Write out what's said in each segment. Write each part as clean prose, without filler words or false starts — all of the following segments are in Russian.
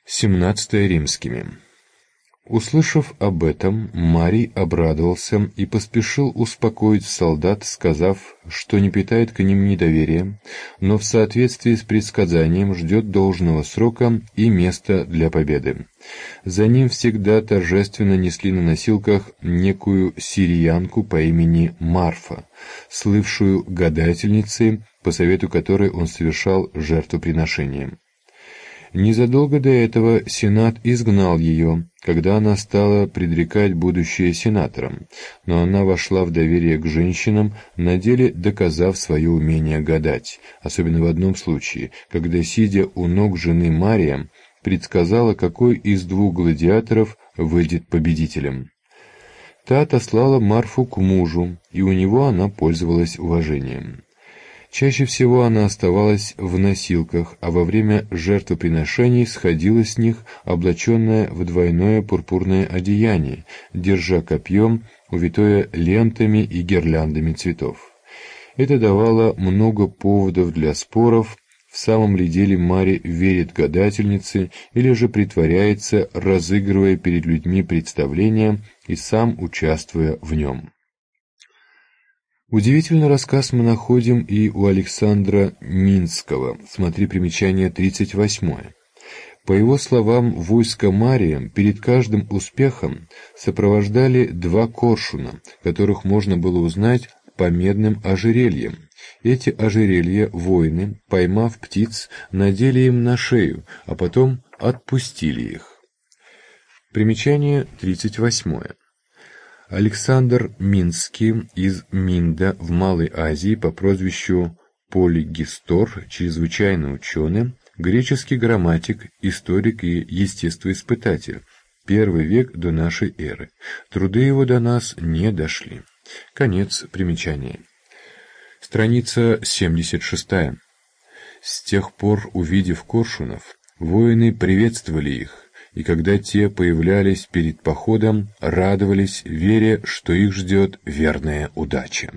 17 римскими. Услышав об этом, Марий обрадовался и поспешил успокоить солдат, сказав, что не питает к ним недоверия, но в соответствии с предсказанием ждет должного срока и места для победы. За ним всегда торжественно несли на носилках некую сириянку по имени Марфа, слывшую гадательницей, по совету которой он совершал жертвоприношение. Незадолго до этого Сенат изгнал ее, когда она стала предрекать будущее сенатором, но она вошла в доверие к женщинам, на деле доказав свое умение гадать, особенно в одном случае, когда, сидя у ног жены Мария, предсказала, какой из двух гладиаторов выйдет победителем. Та отослала Марфу к мужу, и у него она пользовалась уважением. Чаще всего она оставалась в носилках, а во время жертвоприношений сходила с них, облаченная в двойное пурпурное одеяние, держа копьем, увитое лентами и гирляндами цветов. Это давало много поводов для споров, в самом ли деле Марий верит гадательнице или же притворяется, разыгрывая перед людьми представление и сам участвуя в нем. Удивительный рассказ мы находим и у Александра Минского, смотри примечание 38. По его словам, войско Мария перед каждым успехом сопровождали два коршуна, которых можно было узнать по медным ожерельям. Эти ожерелья воины, поймав птиц, надели им на шею, а потом отпустили их. Примечание 38. Александр Минский из Минда в Малой Азии по прозвищу Полигистор, чрезвычайно ученый, греческий грамматик, историк и естествоиспытатель, 1 век до нашей эры. Труды его до нас не дошли. Конец примечания. Страница 76. С тех пор, увидев коршунов, воины приветствовали их, и когда те появлялись перед походом, радовались, веря, что их ждет верная удача.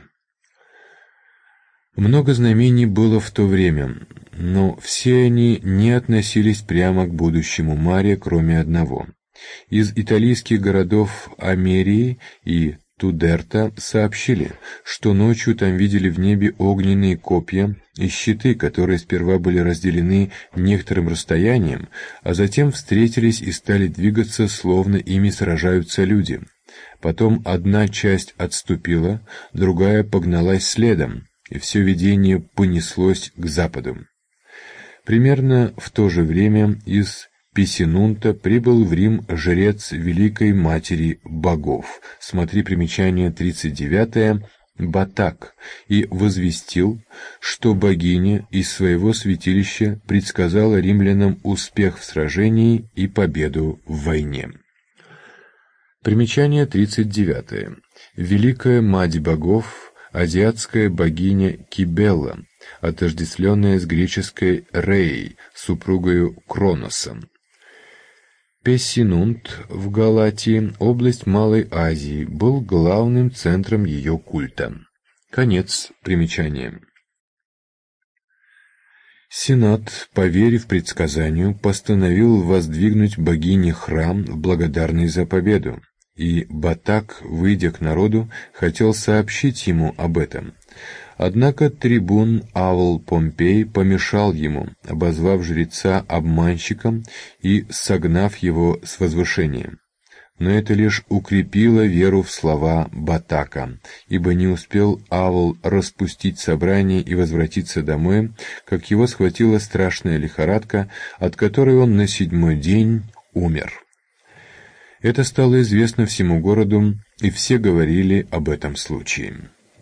Много знамений было в то время, но все они не относились прямо к будущему Мария, кроме одного. Из итальянских городов Америи и Тудерта сообщили, что ночью там видели в небе огненные копья и щиты, которые сперва были разделены некоторым расстоянием, а затем встретились и стали двигаться, словно ими сражаются люди. Потом одна часть отступила, другая погналась следом, и все видение понеслось к западу. Примерно в то же время из Писинунта прибыл в Рим жрец Великой Матери Богов, смотри примечание 39, Батак, и возвестил, что богиня из своего святилища предсказала римлянам успех в сражении и победу в войне. Примечание 39. Великая Мать Богов, азиатская богиня Кибела, отождествленная с греческой Реей, супругою Кроноса. Пессинунт в Галатии, область Малой Азии, был главным центром ее культа. Конец примечания. Сенат, поверив предсказанию, постановил воздвигнуть богине храм в благодарность за победу, и Батак, выйдя к народу, хотел сообщить ему об этом. Однако трибун Авл Помпей помешал ему, обозвав жреца обманщиком и согнав его с возвышения. Но это лишь укрепило веру в слова Батака, ибо не успел Авл распустить собрание и возвратиться домой, как его схватила страшная лихорадка, от которой он на 7-й день умер. Это стало известно всему городу, и все говорили об этом случае.